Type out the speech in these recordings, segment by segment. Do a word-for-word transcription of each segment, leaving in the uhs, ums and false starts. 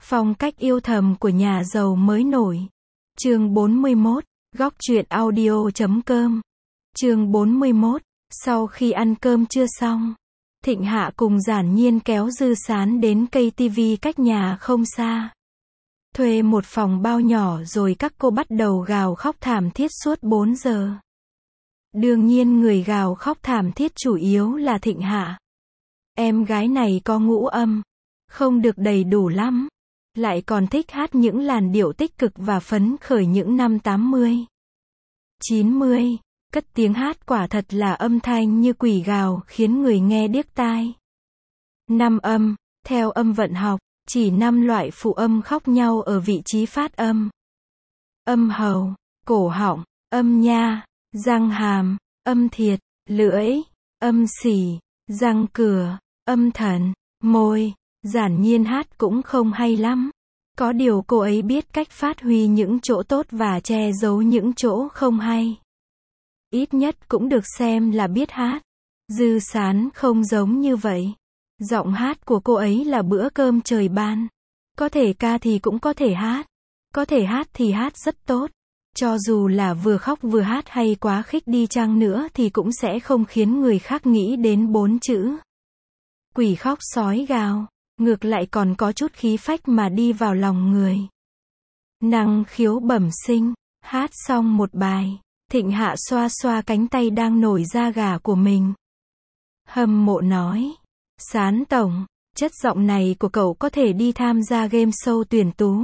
Phong cách yêu thầm của nhà giàu mới nổi. Chương bốn mươi mốt, góc truyện audio chấm com. Chương bốn mươi mốt, sau khi ăn cơm trưa xong, Thịnh Hạ cùng Giản Nhiên kéo Dư Sán đến cây tivi cách nhà không xa. Thuê một phòng bao nhỏ rồi các cô bắt đầu gào khóc thảm thiết suốt bốn giờ. Đương nhiên người gào khóc thảm thiết chủ yếu là Thịnh Hạ. Em gái này có ngũ âm, không được đầy đủ lắm, lại còn thích hát những làn điệu tích cực và phấn khởi những năm tám mươi, chín mươi, cất tiếng hát quả thật là âm thanh như quỷ gào khiến người nghe điếc tai. Năm âm, theo âm vận học, chỉ năm loại phụ âm khóc nhau ở vị trí phát âm. Âm hầu, cổ họng, âm nha, răng hàm, âm thiệt, lưỡi, âm xỉ, răng cửa, âm thần, môi. Giản Nhiên hát cũng không hay lắm. Có điều cô ấy biết cách phát huy những chỗ tốt và che giấu những chỗ không hay. Ít nhất cũng được xem là biết hát. Dư Sán không giống như vậy. Giọng hát của cô ấy là bữa cơm trời ban. Có thể ca thì cũng có thể hát. Có thể hát thì hát rất tốt. Cho dù là vừa khóc vừa hát hay quá khích đi chăng nữa thì cũng sẽ không khiến người khác nghĩ đến bốn chữ quỷ khóc sói gào. Ngược lại còn có chút khí phách mà đi vào lòng người. Năng khiếu bẩm sinh. Hát xong một bài, Thịnh Hạ xoa xoa cánh tay đang nổi da gà của mình. Hâm mộ nói, Sán tổng, chất giọng này của cậu có thể đi tham gia game show tuyển tú.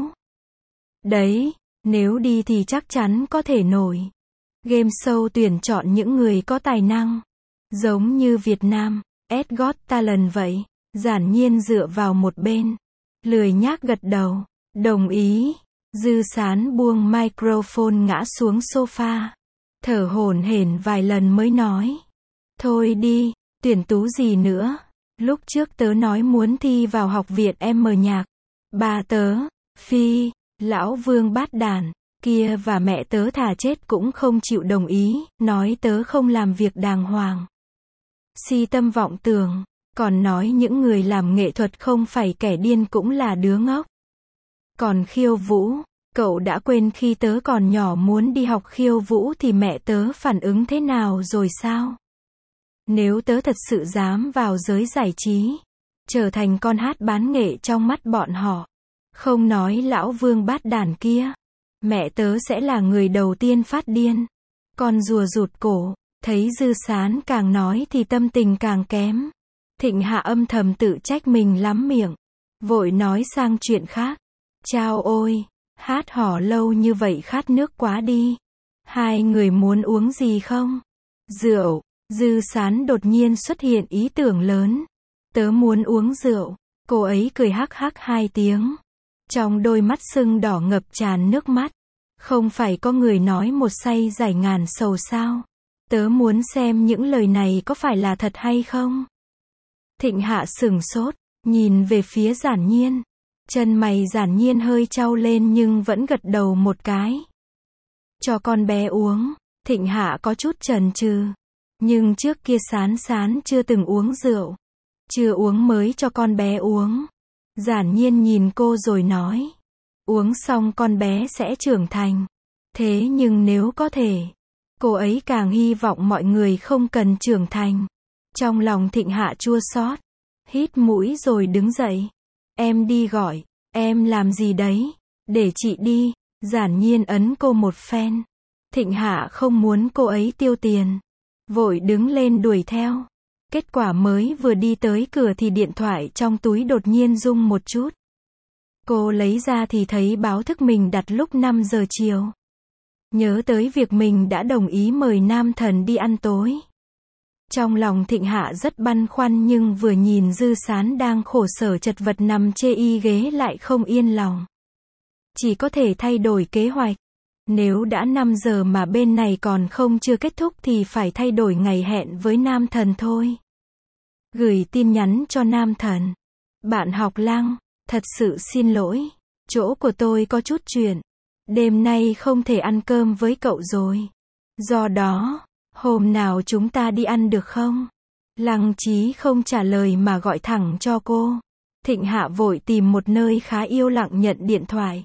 Đấy, nếu đi thì chắc chắn có thể nổi. Game show tuyển chọn những người có tài năng. Giống như Việt Nam, Ed Got Talent vậy. Giản Nhiên dựa vào một bên, lười nhác gật đầu, đồng ý. Dư Sán buông microphone ngã xuống sofa, thở hổn hển vài lần mới nói, thôi đi, tuyển tú gì nữa, lúc trước tớ nói muốn thi vào học viện em nhạc, bà tớ, Phi, lão Vương bát đàn, kia và mẹ tớ thà chết cũng không chịu đồng ý, nói tớ không làm việc đàng hoàng. Si tâm vọng tưởng. Còn nói những người làm nghệ thuật không phải kẻ điên cũng là đứa ngốc. Còn khiêu vũ, cậu đã quên khi tớ còn nhỏ muốn đi học khiêu vũ thì mẹ tớ phản ứng thế nào rồi sao? Nếu tớ thật sự dám vào giới giải trí, trở thành con hát bán nghệ trong mắt bọn họ, không nói lão Vương bát đàn kia, mẹ tớ sẽ là người đầu tiên phát điên. Con rùa rụt cổ, thấy Dư Sán càng nói thì tâm tình càng kém. Thịnh Hạ âm thầm tự trách mình lắm miệng, vội nói sang chuyện khác. Chao ôi, hát hò lâu như vậy khát nước quá đi. Hai người muốn uống gì không? Rượu. Dư Sán đột nhiên xuất hiện ý tưởng lớn. Tớ muốn uống rượu. Cô ấy cười hắc hắc hai tiếng. Trong đôi mắt sưng đỏ ngập tràn nước mắt. Không phải có người nói một say giải ngàn sầu sao? Tớ muốn xem những lời này có phải là thật hay không? Thịnh Hạ sửng sốt, nhìn về phía Giản Nhiên. Chân mày Giản Nhiên hơi chau lên nhưng vẫn gật đầu một cái. Cho con bé uống, Thịnh Hạ có chút chần chừ. Nhưng trước kia Sán Sán chưa từng uống rượu. Chưa uống mới cho con bé uống. Giản Nhiên nhìn cô rồi nói. Uống xong con bé sẽ trưởng thành. Thế nhưng nếu có thể, cô ấy càng hy vọng mọi người không cần trưởng thành. Trong lòng Thịnh Hạ chua xót, hít mũi rồi đứng dậy. Em đi gọi, em làm gì đấy? Để chị đi. Giản Nhiên ấn cô một phen. Thịnh Hạ không muốn cô ấy tiêu tiền, vội đứng lên đuổi theo. Kết quả mới vừa đi tới cửa thì điện thoại trong túi đột nhiên rung một chút. Cô lấy ra thì thấy báo thức mình đặt lúc năm giờ chiều. Nhớ tới việc mình đã đồng ý mời Nam Thần đi ăn tối. Trong lòng Thịnh Hạ rất băn khoăn nhưng vừa nhìn Dư Sán đang khổ sở chật vật nằm chê y ghế lại không yên lòng. Chỉ có thể thay đổi kế hoạch. Nếu đã năm giờ mà bên này còn không chưa kết thúc thì phải thay đổi ngày hẹn với Nam Thần thôi. Gửi tin nhắn cho Nam Thần. Bạn học Lăng, thật sự xin lỗi. Chỗ của tôi có chút chuyện. Đêm nay không thể ăn cơm với cậu rồi. Do đó, hôm nào chúng ta đi ăn được không? Lăng Chí không trả lời mà gọi thẳng cho cô. Thịnh Hạ vội tìm một nơi khá yên lặng nhận điện thoại.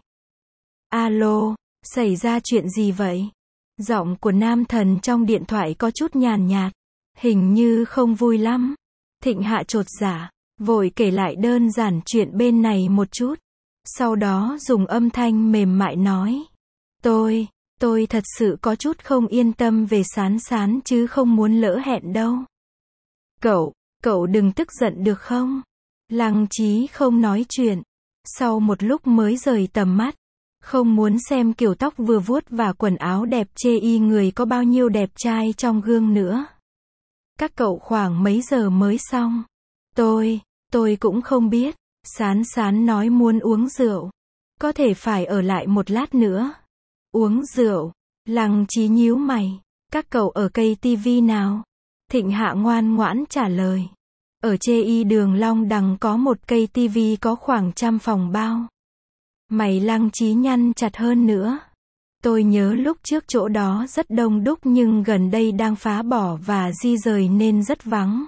Alo, xảy ra chuyện gì vậy? Giọng của nam thần trong điện thoại có chút nhàn nhạt, hình như không vui lắm. Thịnh Hạ chột dạ, vội kể lại đơn giản chuyện bên này một chút. Sau đó dùng âm thanh mềm mại nói. Tôi, tôi thật sự có chút không yên tâm về Sán Sán chứ không muốn lỡ hẹn đâu. Cậu, cậu đừng tức giận được không? Lăng Chí không nói chuyện. Sau một lúc mới rời tầm mắt. Không muốn xem kiểu tóc vừa vuốt và quần áo đẹp chê y người có bao nhiêu đẹp trai trong gương nữa. Các cậu khoảng mấy giờ mới xong? Tôi, tôi cũng không biết. Sán Sán nói muốn uống rượu. Có thể phải ở lại một lát nữa. Uống rượu. Lăng Chí nhíu mày. Các cậu ở cây tivi nào? Thịnh Hạ ngoan ngoãn trả lời. Ở chê y đường Long Đằng có một cây tivi có khoảng trăm phòng bao. Mày Lăng Chí nhăn chặt hơn nữa. Tôi nhớ lúc trước chỗ đó rất đông đúc nhưng gần đây đang phá bỏ và di rời nên rất vắng.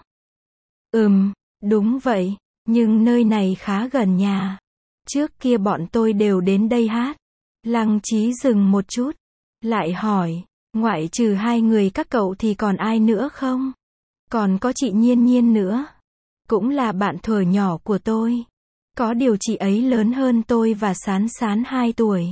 Ừm, đúng vậy, nhưng nơi này khá gần nhà. Trước kia bọn tôi đều đến đây hát. Lăng Chí dừng một chút, lại hỏi, ngoại trừ hai người các cậu thì còn ai nữa không? Còn có chị Nhiên Nhiên nữa. Cũng là bạn thuở nhỏ của tôi. Có điều chị ấy lớn hơn tôi và Sán Sán hai tuổi.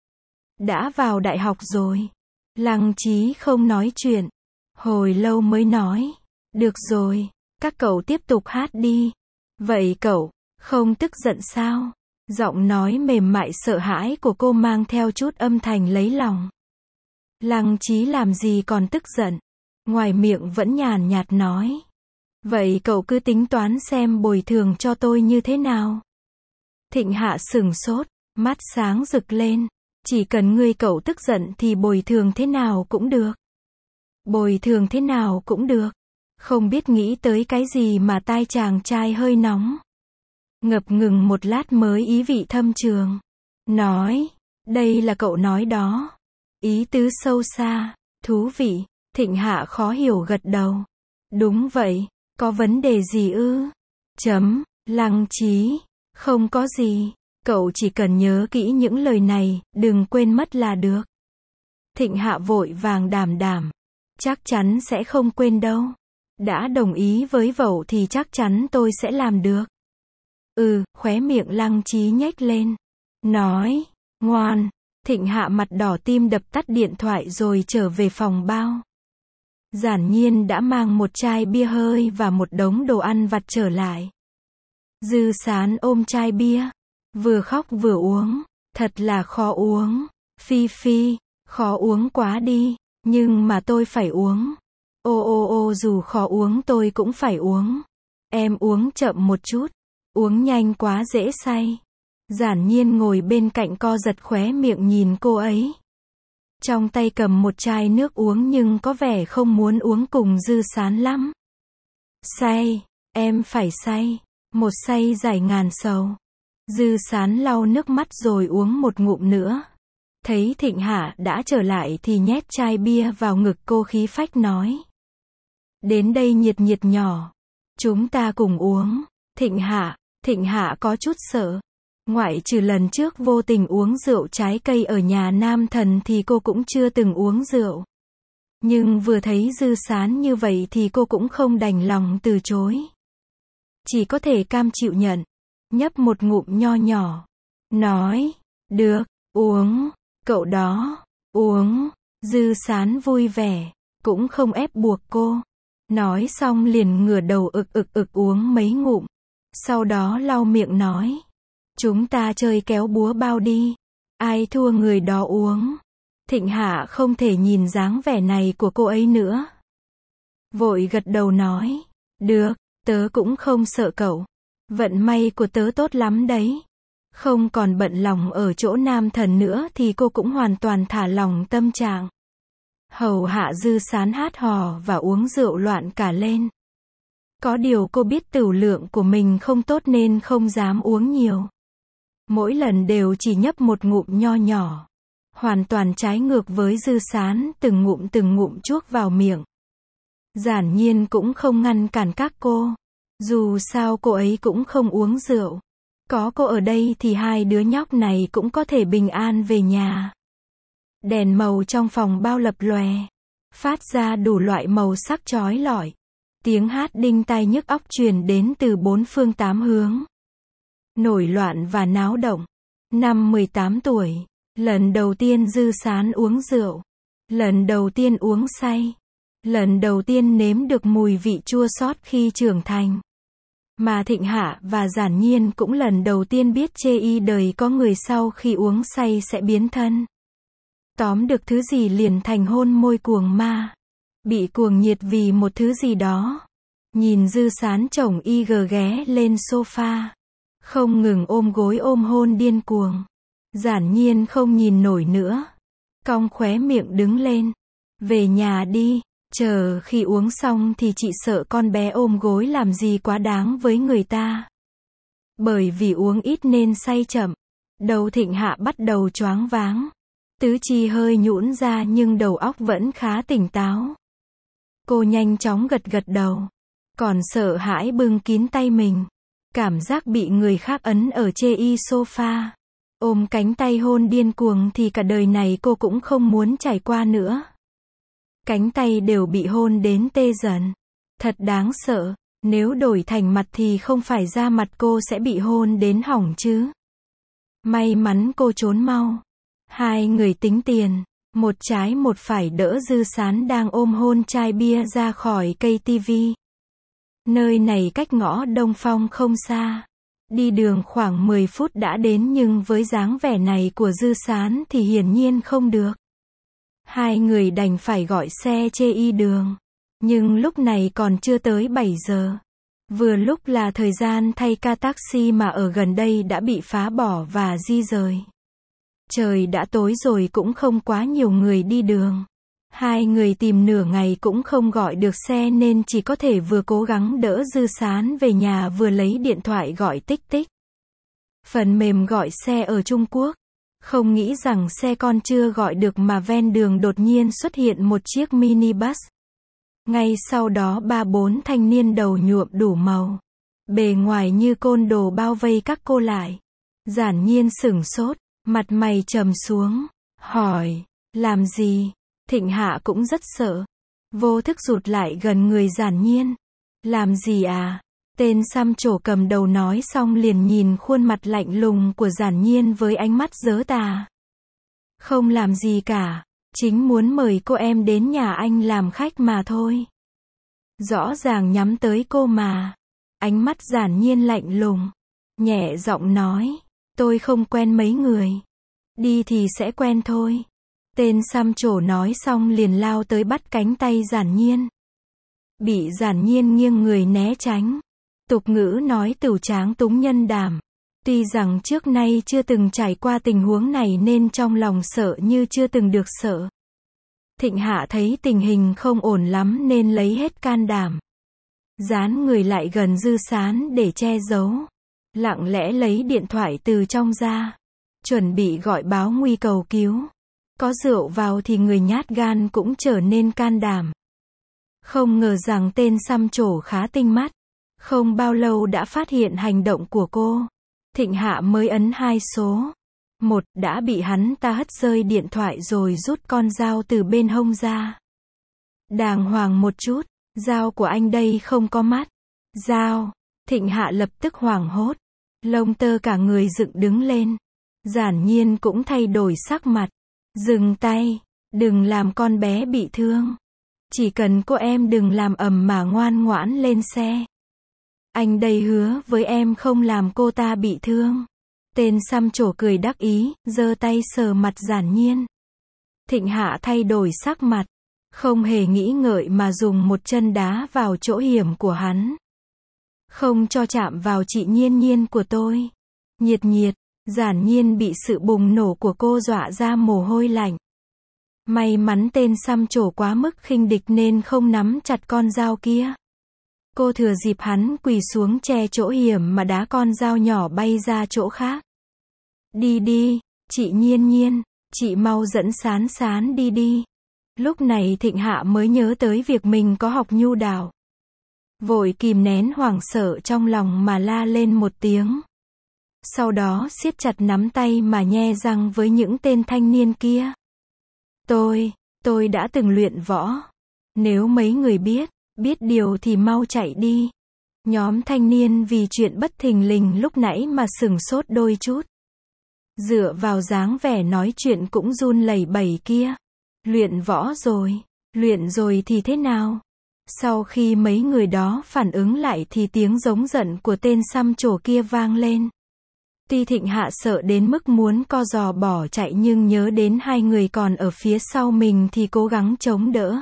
Đã vào đại học rồi. Lăng Chí không nói chuyện. Hồi lâu mới nói. Được rồi, các cậu tiếp tục hát đi. Vậy cậu, không tức giận sao? Giọng nói mềm mại sợ hãi của cô mang theo chút âm thanh lấy lòng. Lăng Chí làm gì còn tức giận. Ngoài miệng vẫn nhàn nhạt nói. Vậy cậu cứ tính toán xem bồi thường cho tôi như thế nào? Thịnh Hạ sửng sốt, mắt sáng rực lên. Chỉ cần ngươi cậu tức giận thì bồi thường thế nào cũng được. Bồi thường thế nào cũng được. Không biết nghĩ tới cái gì mà tai chàng trai hơi nóng. Ngập ngừng một lát mới ý vị thâm trường. Nói, đây là cậu nói đó. Ý tứ sâu xa, thú vị. Thịnh Hạ khó hiểu gật đầu. Đúng vậy, có vấn đề gì ư? Chấm, Lăng Chí. Không có gì, cậu chỉ cần nhớ kỹ những lời này, đừng quên mất là được. Thịnh Hạ vội vàng đảm đảm. Chắc chắn sẽ không quên đâu. Đã đồng ý với vẩu thì chắc chắn tôi sẽ làm được. Ừ, khóe miệng Lăng Chí nhếch lên. Nói, ngoan. Thịnh Hạ mặt đỏ tim đập tắt điện thoại rồi trở về phòng bao. Giản Nhiên đã mang một chai bia hơi và một đống đồ ăn vặt trở lại. Dư Sán ôm chai bia, vừa khóc vừa uống, thật là khó uống. Phi Phi, khó uống quá đi, nhưng mà tôi phải uống. Ô ô ô dù khó uống tôi cũng phải uống. Em uống chậm một chút, uống nhanh quá dễ say. Giản Nhiên ngồi bên cạnh co giật khóe miệng nhìn cô ấy. Trong tay cầm một chai nước uống nhưng có vẻ không muốn uống cùng Dư Sán lắm. Say, em phải say. Một say giải ngàn sầu. Dư Sán lau nước mắt rồi uống một ngụm nữa. Thấy Thịnh Hạ đã trở lại thì nhét chai bia vào ngực cô khí phách nói. Đến đây nhiệt nhiệt nhỏ. Chúng ta cùng uống. Thịnh Hạ, Thịnh Hạ có chút sợ. Ngoại trừ lần trước vô tình uống rượu trái cây ở nhà nam thần thì cô cũng chưa từng uống rượu. Nhưng vừa thấy Dư Sán như vậy thì cô cũng không đành lòng từ chối. Chỉ có thể cam chịu nhận. Nhấp một ngụm nho nhỏ. Nói, được, uống, cậu đó, uống. Dư Sán vui vẻ, cũng không ép buộc cô. Nói xong liền ngửa đầu ực ực ực uống mấy ngụm. Sau đó lau miệng nói. Chúng ta chơi kéo búa bao đi. Ai thua người đó uống. Thịnh Hạ không thể nhìn dáng vẻ này của cô ấy nữa. Vội gật đầu nói. Được, tớ cũng không sợ cậu. Vận may của tớ tốt lắm đấy. Không còn bận lòng ở chỗ nam thần nữa thì cô cũng hoàn toàn thả lòng tâm trạng. Hầu hạ Dư Sán hát hò và uống rượu loạn cả lên. Có điều cô biết tửu lượng của mình không tốt nên không dám uống nhiều. Mỗi lần đều chỉ nhấp một ngụm nho nhỏ. Hoàn toàn trái ngược với Dư Sán, từng ngụm từng ngụm chuốc vào miệng. Giản Nhiên cũng không ngăn cản các cô. Dù sao cô ấy cũng không uống rượu. Có cô ở đây thì hai đứa nhóc này cũng có thể bình an về nhà. Đèn màu trong phòng bao lập lòe, phát ra đủ loại màu sắc chói lọi. Tiếng hát đinh tai nhức óc truyền đến từ bốn phương tám hướng. Nổi loạn và náo động. Năm mười tám tuổi, lần đầu tiên Dư Sán uống rượu. Lần đầu tiên uống say. Lần đầu tiên nếm được mùi vị chua xót khi trưởng thành. Mà Thịnh Hạ và Giản Nhiên cũng lần đầu tiên biết chê y đời có người sau khi uống say sẽ biến thân. Tóm được thứ gì liền thành hôn môi cuồng ma. Bị cuồng nhiệt vì một thứ gì đó. Nhìn Dư Sán chồng y gờ ghé lên sofa. Không ngừng ôm gối ôm hôn điên cuồng. Giản Nhiên không nhìn nổi nữa. Cong khóe miệng đứng lên. Về nhà đi. Chờ khi uống xong thì chị sợ con bé ôm gối làm gì quá đáng với người ta. Bởi vì uống ít nên say chậm. Đầu Thịnh Hạ bắt đầu choáng váng. Tứ chi hơi nhũn ra nhưng đầu óc vẫn khá tỉnh táo. Cô nhanh chóng gật gật đầu. Còn sợ hãi bưng kín tay mình. Cảm giác bị người khác ấn ở chê y sofa. Ôm cánh tay hôn điên cuồng thì cả đời này cô cũng không muốn trải qua nữa. Cánh tay đều bị hôn đến tê dần. Thật đáng sợ, nếu đổi thành mặt thì không phải da mặt cô sẽ bị hôn đến hỏng chứ. May mắn cô trốn mau. Hai người tính tiền, một trái một phải đỡ Dư Sán đang ôm hôn chai bia ra khỏi cây tivi. Nơi này cách ngõ Đông Phong không xa. Đi đường khoảng mười phút đã đến nhưng với dáng vẻ này của Dư Sán thì hiển nhiên không được. Hai người đành phải gọi xe chê y đường. Nhưng lúc này còn chưa tới bảy giờ. Vừa lúc là thời gian thay ca taxi mà ở gần đây đã bị phá bỏ và di rời. Trời đã tối rồi cũng không quá nhiều người đi đường. Hai người tìm nửa ngày cũng không gọi được xe nên chỉ có thể vừa cố gắng đỡ Dư Sán về nhà vừa lấy điện thoại gọi tích tích. Phần mềm gọi xe ở Trung Quốc. Không nghĩ rằng xe con chưa gọi được mà ven đường đột nhiên xuất hiện một chiếc minibus. Ngay sau đó ba bốn thanh niên đầu nhuộm đủ màu. Bề ngoài như côn đồ bao vây các cô lại. Giản Nhiên sửng sốt, mặt mày trầm xuống, hỏi, làm gì? Thịnh Hạ cũng rất sợ. Vô thức rụt lại gần người Giản Nhiên. Làm gì à? Tên xăm trổ cầm đầu nói xong liền nhìn khuôn mặt lạnh lùng của Giản Nhiên với ánh mắt giớ tà. Không làm gì cả, chính muốn mời cô em đến nhà anh làm khách mà thôi. Rõ ràng nhắm tới cô mà. Ánh mắt Giản Nhiên lạnh lùng, nhẹ giọng nói, tôi không quen mấy người. Đi thì sẽ quen thôi. Tên xăm trổ nói xong liền lao tới bắt cánh tay Giản Nhiên. Bị Giản Nhiên nghiêng người né tránh. Tục ngữ nói tửu tráng túng nhân đảm. Tuy rằng trước nay chưa từng trải qua tình huống này nên trong lòng sợ như chưa từng được sợ. Thịnh Hạ thấy tình hình không ổn lắm nên lấy hết can đảm. Dán người lại gần Dư Sán để che giấu. Lặng lẽ lấy điện thoại từ trong ra. Chuẩn bị gọi báo nguy cầu cứu. Có rượu vào thì người nhát gan cũng trở nên can đảm. Không ngờ rằng tên xăm trổ khá tinh mắt. Không bao lâu đã phát hiện hành động của cô. Thịnh Hạ mới ấn hai số. Một, đã bị hắn ta hất rơi điện thoại rồi rút con dao từ bên hông ra. Đàng hoàng một chút, dao của anh đây không có mắt. Dao. Thịnh Hạ lập tức hoảng hốt. Lông tơ cả người dựng đứng lên. Giản Nhiên cũng thay đổi sắc mặt. Dừng tay. Đừng làm con bé bị thương. Chỉ cần cô em đừng làm ầm mà ngoan ngoãn lên xe. Anh đây hứa với em không làm cô ta bị thương. Tên xăm trổ cười đắc ý, giơ tay sờ mặt Giản Nhiên. Thịnh Hạ thay đổi sắc mặt. Không hề nghĩ ngợi mà dùng một chân đá vào chỗ hiểm của hắn. Không cho chạm vào chị Nhiên Nhiên của tôi. Nhiệt nhiệt, Giản Nhiên bị sự bùng nổ của cô dọa ra mồ hôi lạnh. May mắn tên xăm trổ quá mức khinh địch nên không nắm chặt con dao kia. Cô thừa dịp hắn quỳ xuống che chỗ hiểm mà đá con dao nhỏ bay ra chỗ khác. Đi đi, chị Nhiên Nhiên, chị mau dẫn Sán Sán đi đi. Lúc này Thịnh Hạ mới nhớ tới việc mình có học nhu đạo. Vội kìm nén hoảng sợ trong lòng mà la lên một tiếng. Sau đó siết chặt nắm tay mà nhe răng với những tên thanh niên kia. Tôi, tôi đã từng luyện võ. Nếu mấy người biết, biết điều thì mau chạy đi. Nhóm thanh niên vì chuyện bất thình lình lúc nãy mà sửng sốt đôi chút. Dựa vào dáng vẻ nói chuyện cũng run lẩy bẩy kia. Luyện võ rồi, luyện rồi thì thế nào? Sau khi mấy người đó phản ứng lại thì tiếng giống giận của tên xăm trổ kia vang lên. Tuy Thịnh Hạ sợ đến mức muốn co giò bỏ chạy nhưng nhớ đến hai người còn ở phía sau mình thì cố gắng chống đỡ.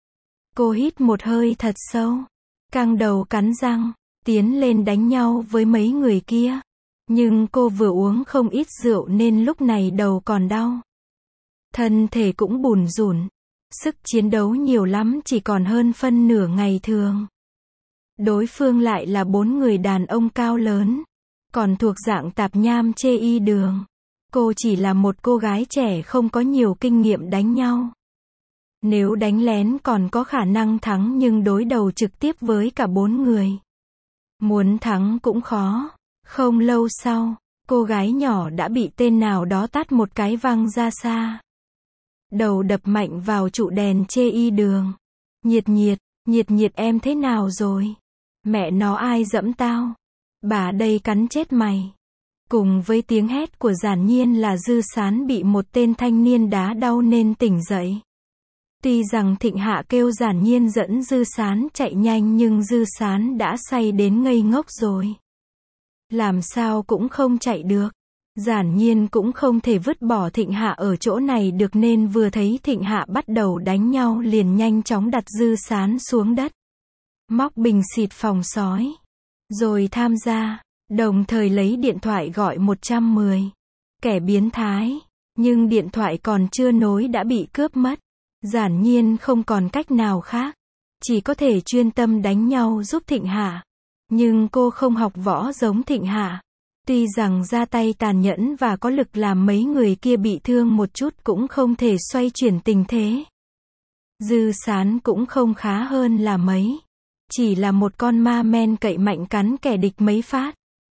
Cô hít một hơi thật sâu, căng đầu cắn răng, tiến lên đánh nhau với mấy người kia. Nhưng cô vừa uống không ít rượu nên lúc này đầu còn đau. Thân thể cũng bủn rủn. Sức chiến đấu nhiều lắm chỉ còn hơn phân nửa ngày thường. Đối phương lại là bốn người đàn ông cao lớn. Còn thuộc dạng tạp nham chê y đường. Cô chỉ là một cô gái trẻ không có nhiều kinh nghiệm đánh nhau. Nếu đánh lén còn có khả năng thắng nhưng đối đầu trực tiếp với cả bốn người. Muốn thắng cũng khó. Không lâu sau, cô gái nhỏ đã bị tên nào đó tát một cái văng ra xa. Đầu đập mạnh vào trụ đèn chê y đường. Nhiệt nhiệt, nhiệt nhiệt em thế nào rồi? Mẹ nó ai dẫm tao? Bà đây cắn chết mày. Cùng với tiếng hét của Giản Nhiên là Dư Sán bị một tên thanh niên đá đau nên tỉnh dậy. Tuy rằng Thịnh Hạ kêu Giản Nhiên dẫn Dư Sán chạy nhanh nhưng Dư Sán đã say đến ngây ngốc rồi. Làm sao cũng không chạy được. Giản Nhiên cũng không thể vứt bỏ Thịnh Hạ ở chỗ này được nên vừa thấy Thịnh Hạ bắt đầu đánh nhau liền nhanh chóng đặt Dư Sán xuống đất. Móc bình xịt phòng sói. Rồi tham gia, đồng thời lấy điện thoại gọi một trăm mười. Kẻ biến thái. Nhưng điện thoại còn chưa nối đã bị cướp mất. Giản Nhiên không còn cách nào khác. Chỉ có thể chuyên tâm đánh nhau giúp Thịnh Hạ. Nhưng cô không học võ giống Thịnh Hạ. Tuy rằng ra tay tàn nhẫn và có lực làm mấy người kia bị thương một chút cũng không thể xoay chuyển tình thế. Dư Sán cũng không khá hơn là mấy. Chỉ là một con ma men cậy mạnh cắn kẻ địch mấy phát.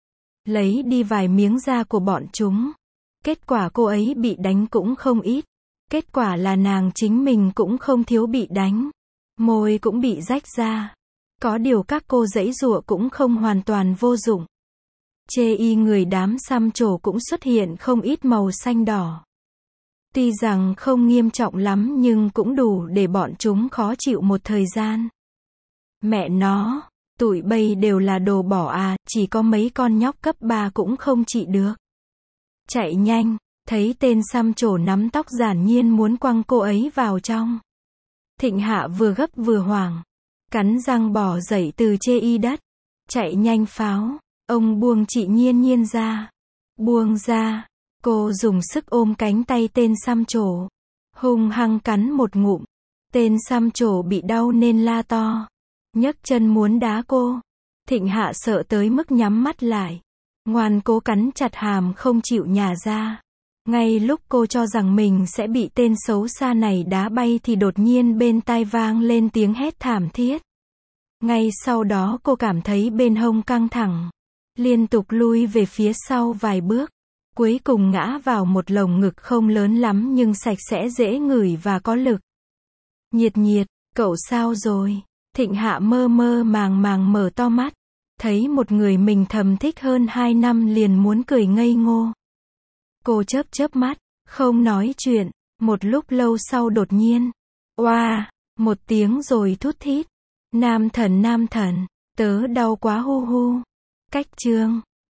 Lấy đi vài miếng da của bọn chúng. Kết quả cô ấy bị đánh cũng không ít. Kết quả là nàng chính mình cũng không thiếu bị đánh. Môi cũng bị rách ra. Có điều các cô giãy giụa cũng không hoàn toàn vô dụng. Chê y người đám xăm trổ cũng xuất hiện không ít màu xanh đỏ. Tuy rằng không nghiêm trọng lắm nhưng cũng đủ để bọn chúng khó chịu một thời gian. Mẹ nó, tụi bay đều là đồ bỏ à, chỉ có mấy con nhóc cấp ba cũng không trị được. Chạy nhanh, thấy tên xăm trổ nắm tóc Giản Nhiên muốn quăng cô ấy vào trong. Thịnh Hạ vừa gấp vừa hoảng. Cắn răng bỏ dậy từ chê y đất. Chạy nhanh pháo. Ông buông chị Nhiên Nhiên ra. Buông ra. Cô dùng sức ôm cánh tay tên xăm trổ. Hung hăng cắn một ngụm. Tên xăm trổ bị đau nên la to. Nhấc chân muốn đá cô. Thịnh Hạ sợ tới mức nhắm mắt lại. Ngoan cố cắn chặt hàm không chịu nhả ra. Ngay lúc cô cho rằng mình sẽ bị tên xấu xa này đá bay thì đột nhiên bên tai vang lên tiếng hét thảm thiết. Ngay sau đó cô cảm thấy bên hông căng thẳng. Liên tục lui về phía sau vài bước. Cuối cùng ngã vào một lồng ngực không lớn lắm nhưng sạch sẽ dễ ngửi và có lực. Nhiệt nhiệt, cậu sao rồi? Thịnh Hạ mơ mơ màng màng mở to mắt. Thấy một người mình thầm thích hơn hai năm liền muốn cười ngây ngô. Cô chớp chớp mắt, không nói chuyện. Một lúc lâu sau đột nhiên. Oa, một tiếng rồi thút thít. Nam thần nam thần, tớ đau quá hu hu. Cách chương.